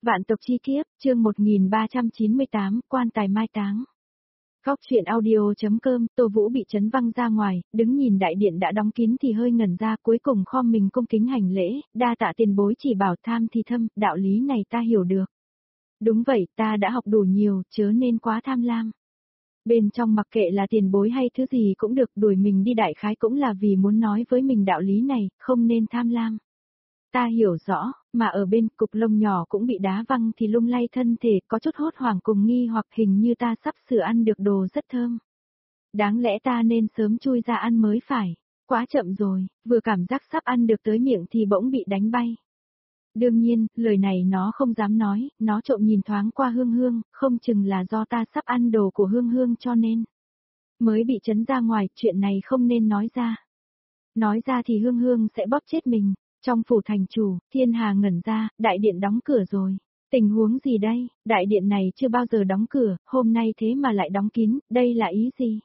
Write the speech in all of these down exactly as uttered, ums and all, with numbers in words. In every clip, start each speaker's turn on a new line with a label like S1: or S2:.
S1: Vạn tộc chi kiếp, chương một nghìn ba trăm chín mươi tám, quan tài mai táng. Góc truyện audio.com, Tô Vũ bị chấn văng ra ngoài, đứng nhìn đại điện đã đóng kín thì hơi ngẩn ra, cuối cùng khom mình cung kính hành lễ, đa tạ tiền bối chỉ bảo tham thì thâm, đạo lý này ta hiểu được. Đúng vậy, ta đã học đủ nhiều, chớ nên quá tham lam. Bên trong mặc kệ là tiền bối hay thứ gì cũng được, đuổi mình đi đại khái cũng là vì muốn nói với mình đạo lý này, không nên tham lam. Ta hiểu rõ, mà ở bên cục lông nhỏ cũng bị đá văng thì lung lay thân thể, có chút hốt hoảng cùng nghi hoặc hình như ta sắp sửa ăn được đồ rất thơm. Đáng lẽ ta nên sớm chui ra ăn mới phải, quá chậm rồi, vừa cảm giác sắp ăn được tới miệng thì bỗng bị đánh bay. Đương nhiên, lời này nó không dám nói, nó trộm nhìn thoáng qua Hương Hương, không chừng là do ta sắp ăn đồ của Hương Hương cho nên mới bị chấn ra ngoài, chuyện này không nên nói ra. Nói ra thì Hương Hương sẽ bóp chết mình. Trong phủ thành chủ, Thiên Hà ngẩn ra, đại điện đóng cửa rồi. Tình huống gì đây, đại điện này chưa bao giờ đóng cửa, hôm nay thế mà lại đóng kín, đây là ý gì?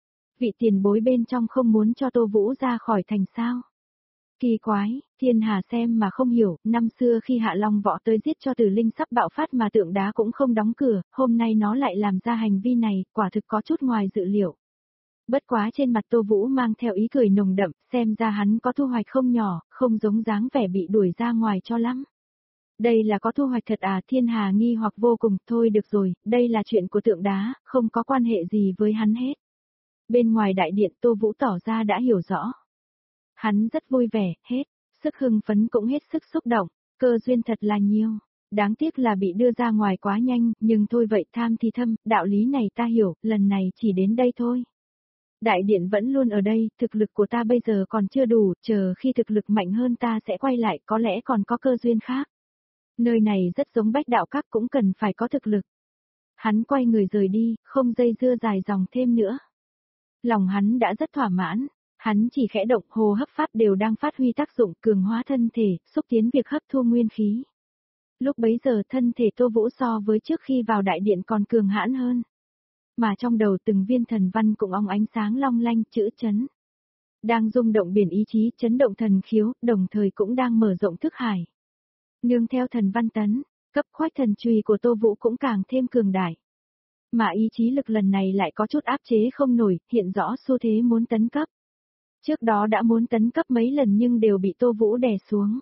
S1: Vị tiền bối bên trong không muốn cho Tô Vũ ra khỏi thành sao? Kỳ quái, Thiên Hà xem mà không hiểu, năm xưa khi Hạ Long Võ tới giết cho Tử Linh sắp bạo phát mà tượng đá cũng không đóng cửa, hôm nay nó lại làm ra hành vi này, quả thực có chút ngoài dự liệu. Bất quá trên mặt Tô Vũ mang theo ý cười nồng đậm, xem ra hắn có thu hoạch không nhỏ, không giống dáng vẻ bị đuổi ra ngoài cho lắm. Đây là có thu hoạch thật à? Thiên Hà nghi hoặc vô cùng, thôi được rồi, đây là chuyện của tượng đá, không có quan hệ gì với hắn hết. Bên ngoài đại điện Tô Vũ tỏ ra đã hiểu rõ. Hắn rất vui vẻ, hết, sức hưng phấn cũng hết sức xúc động, cơ duyên thật là nhiều. Đáng tiếc là bị đưa ra ngoài quá nhanh, nhưng thôi vậy tham thì thâm, đạo lý này ta hiểu, lần này chỉ đến đây thôi. Đại điện vẫn luôn ở đây, thực lực của ta bây giờ còn chưa đủ, chờ khi thực lực mạnh hơn ta sẽ quay lại, có lẽ còn có cơ duyên khác. Nơi này rất giống Bách Đạo Các cũng cần phải có thực lực. Hắn quay người rời đi, không dây dưa dài dòng thêm nữa. Lòng hắn đã rất thỏa mãn, hắn chỉ khẽ động, hô hấp pháp đều đang phát huy tác dụng, cường hóa thân thể, xúc tiến việc hấp thu nguyên khí. Lúc bấy giờ thân thể Tô Vũ so với trước khi vào đại điện còn cường hãn hơn. Mà trong đầu từng viên thần văn cũng óng ánh sáng long lanh, chữ chấn. Đang rung động biển ý chí, chấn động thần khiếu, đồng thời cũng đang mở rộng thức hải. Nương theo thần văn tấn, cấp khoách thần chùy của Tô Vũ cũng càng thêm cường đại. Mà ý chí lực lần này lại có chút áp chế không nổi, hiện rõ xu thế muốn tấn cấp. Trước đó đã muốn tấn cấp mấy lần nhưng đều bị Tô Vũ đè xuống.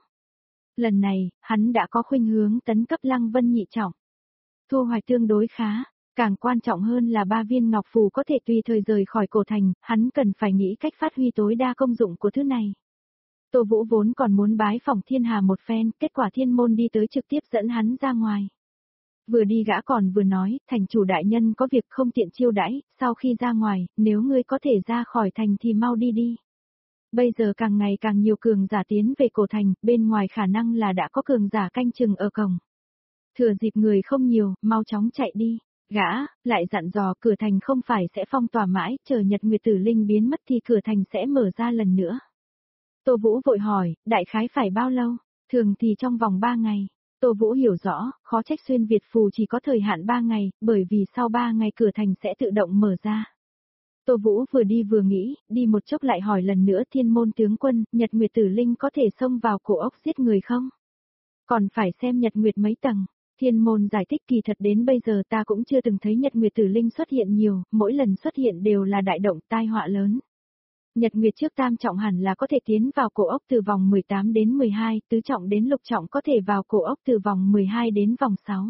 S1: Lần này, hắn đã có khuynh hướng tấn cấp Lăng Vân nhị trọng. Thu hoạch tương đối khá. Càng quan trọng hơn là ba viên ngọc phù có thể tùy thời rời khỏi cổ thành, hắn cần phải nghĩ cách phát huy tối đa công dụng của thứ này. Tô Vũ vốn còn muốn bái phỏng Thiên Hà một phen, kết quả Thiên Môn đi tới trực tiếp dẫn hắn ra ngoài. Vừa đi gã còn vừa nói, thành chủ đại nhân có việc không tiện chiêu đãi, sau khi ra ngoài, nếu ngươi có thể ra khỏi thành thì mau đi đi. Bây giờ càng ngày càng nhiều cường giả tiến về cổ thành, bên ngoài khả năng là đã có cường giả canh chừng ở cổng. Thừa dịp người không nhiều, mau chóng chạy đi. Gã, lại dặn dò cửa thành không phải sẽ phong tỏa mãi, chờ Nhật Nguyệt Tử Linh biến mất thì cửa thành sẽ mở ra lần nữa. Tô Vũ vội hỏi, đại khái phải bao lâu? Thường thì trong vòng ba ngày. Tô Vũ hiểu rõ, khó trách xuyên Việt phù chỉ có thời hạn ba ngày, bởi vì sau ba ngày cửa thành sẽ tự động mở ra. Tô Vũ vừa đi vừa nghĩ, đi một chốc lại hỏi lần nữa Thiên Môn tướng quân, Nhật Nguyệt Tử Linh có thể xông vào cổ ốc giết người không? Còn phải xem Nhật Nguyệt mấy tầng. Thiên Môn giải thích kỳ thật đến bây giờ ta cũng chưa từng thấy Nhật Nguyệt Tử Linh xuất hiện nhiều, mỗi lần xuất hiện đều là đại động tai họa lớn. Nhật Nguyệt trước tam trọng hẳn là có thể tiến vào cổ ốc từ vòng mười tám đến mười hai, tứ trọng đến lục trọng có thể vào cổ ốc từ vòng mười hai đến vòng sáu.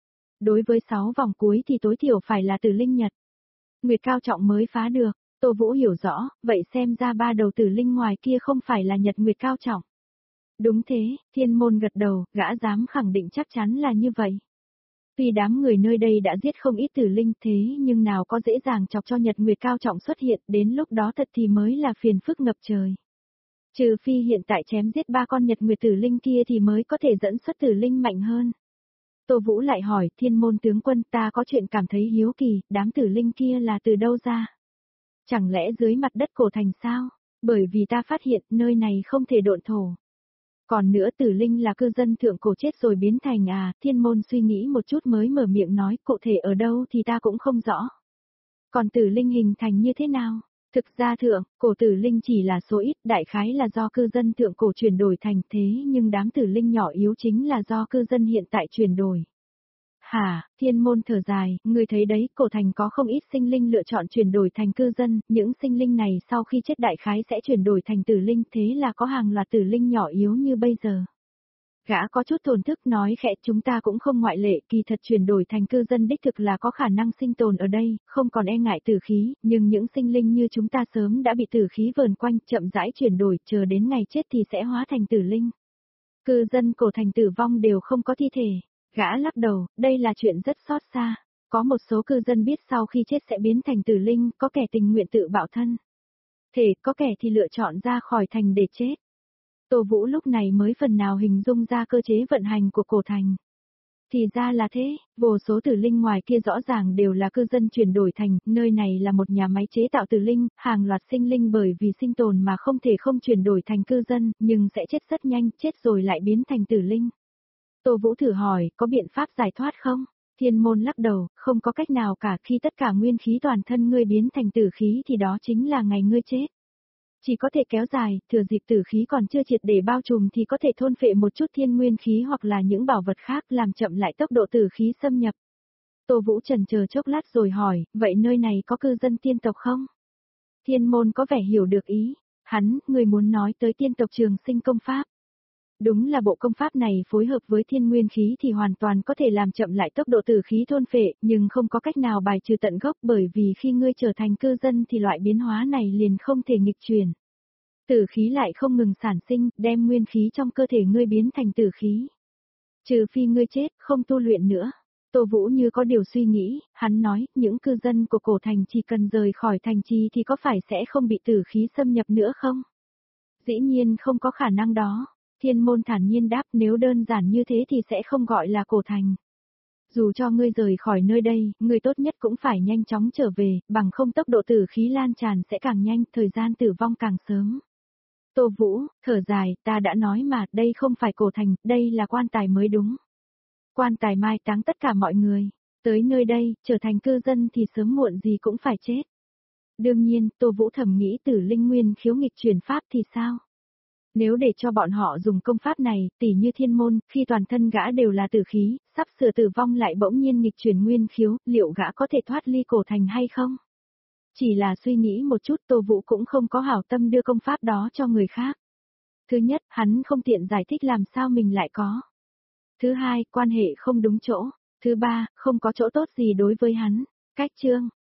S1: Đối với sáu vòng cuối thì tối thiểu phải là Tử Linh Nhật. Nguyệt cao trọng mới phá được, Tô Vũ hiểu rõ, vậy xem ra ba đầu Tử Linh ngoài kia không phải là Nhật Nguyệt cao trọng. Đúng thế, Thiên Môn gật đầu, gã dám khẳng định chắc chắn là như vậy. Tuy đám người nơi đây đã giết không ít tử linh thế nhưng nào có dễ dàng chọc cho Nhật Nguyệt cao trọng xuất hiện, đến lúc đó thật thì mới là phiền phức ngập trời. Trừ phi hiện tại chém giết ba con Nhật Nguyệt tử linh kia thì mới có thể dẫn xuất tử linh mạnh hơn. Tô Vũ lại hỏi, Thiên Môn tướng quân, ta có chuyện cảm thấy hiếu kỳ, đám tử linh kia là từ đâu ra? Chẳng lẽ dưới mặt đất cổ thành sao? Bởi vì ta phát hiện nơi này không thể độn thổ. Còn nữa Tử Linh là cư dân thượng cổ chết rồi biến thành à? Thiên Môn suy nghĩ một chút mới mở miệng nói, cụ thể ở đâu thì ta cũng không rõ. Còn Tử Linh hình thành như thế nào? Thực ra thượng, cổ tử linh chỉ là số ít, đại khái là do cư dân thượng cổ chuyển đổi thành thế nhưng đám tử linh nhỏ yếu chính là do cư dân hiện tại chuyển đổi. Hả, thiên môn thở dài, người thấy đấy, cổ thành có không ít sinh linh lựa chọn chuyển đổi thành cư dân, những sinh linh này sau khi chết đại khái sẽ chuyển đổi thành tử linh, thế là có hàng loạt tử linh nhỏ yếu như bây giờ. Gã có chút thổn thức nói khẽ, chúng ta cũng không ngoại lệ, kỳ thật chuyển đổi thành cư dân đích thực là có khả năng sinh tồn ở đây, không còn e ngại tử khí, nhưng những sinh linh như chúng ta sớm đã bị tử khí vờn quanh, chậm rãi chuyển đổi, chờ đến ngày chết thì sẽ hóa thành tử linh. Cư dân cổ thành tử vong đều không có thi thể. Gã lắc đầu, đây là chuyện rất xót xa. Có một số cư dân biết sau khi chết sẽ biến thành tử linh, có kẻ tình nguyện tự bạo thân. Thể, có kẻ thì lựa chọn ra khỏi thành để chết. Tô Vũ lúc này mới phần nào hình dung ra cơ chế vận hành của cổ thành. Thì ra là thế, vô số tử linh ngoài kia rõ ràng đều là cư dân chuyển đổi thành, nơi này là một nhà máy chế tạo tử linh, hàng loạt sinh linh bởi vì sinh tồn mà không thể không chuyển đổi thành cư dân, nhưng sẽ chết rất nhanh, chết rồi lại biến thành tử linh. Tô Vũ thử hỏi, có biện pháp giải thoát không? Thiên môn lắc đầu, không có cách nào cả, khi tất cả nguyên khí toàn thân ngươi biến thành tử khí thì đó chính là ngày ngươi chết. Chỉ có thể kéo dài, thừa dịp tử khí còn chưa triệt để bao trùm thì có thể thôn phệ một chút thiên nguyên khí hoặc là những bảo vật khác làm chậm lại tốc độ tử khí xâm nhập. Tô Vũ chần chờ chốc lát rồi hỏi, vậy nơi này có cư dân tiên tộc không? Thiên môn có vẻ hiểu được ý. Hắn, người muốn nói tới tiên tộc trường sinh công pháp. Đúng là bộ công pháp này phối hợp với thiên nguyên khí thì hoàn toàn có thể làm chậm lại tốc độ tử khí thôn phệ, nhưng không có cách nào bài trừ tận gốc bởi vì khi ngươi trở thành cư dân thì loại biến hóa này liền không thể nghịch chuyển. Tử khí lại không ngừng sản sinh, đem nguyên khí trong cơ thể ngươi biến thành tử khí. Trừ phi ngươi chết, không tu luyện nữa. Tô Vũ như có điều suy nghĩ, hắn nói, những cư dân của cổ thành chỉ cần rời khỏi thành trì thì có phải sẽ không bị tử khí xâm nhập nữa không? Dĩ nhiên không có khả năng đó. Thiên môn thản nhiên đáp, nếu đơn giản như thế thì sẽ không gọi là cổ thành. Dù cho ngươi rời khỏi nơi đây, ngươi tốt nhất cũng phải nhanh chóng trở về, bằng không tốc độ tử khí lan tràn sẽ càng nhanh, thời gian tử vong càng sớm. Tô Vũ, thở dài, ta đã nói mà, đây không phải cổ thành, đây là quan tài mới đúng. Quan tài mai táng tất cả mọi người. Tới nơi đây, trở thành cư dân thì sớm muộn gì cũng phải chết. Đương nhiên, Tô Vũ thầm nghĩ tử linh nguyên khiếu nghịch chuyển pháp thì sao? Nếu để cho bọn họ dùng công pháp này, tỉ như thiên môn, khi toàn thân gã đều là tử khí, sắp sửa tử vong lại bỗng nhiên nghịch chuyển nguyên khiếu, liệu gã có thể thoát ly cổ thành hay không? Chỉ là suy nghĩ một chút, Tô Vũ cũng không có hảo tâm đưa công pháp đó cho người khác. Thứ nhất, hắn không tiện giải thích làm sao mình lại có. Thứ hai, quan hệ không đúng chỗ. Thứ ba, không có chỗ tốt gì đối với hắn. Cách chương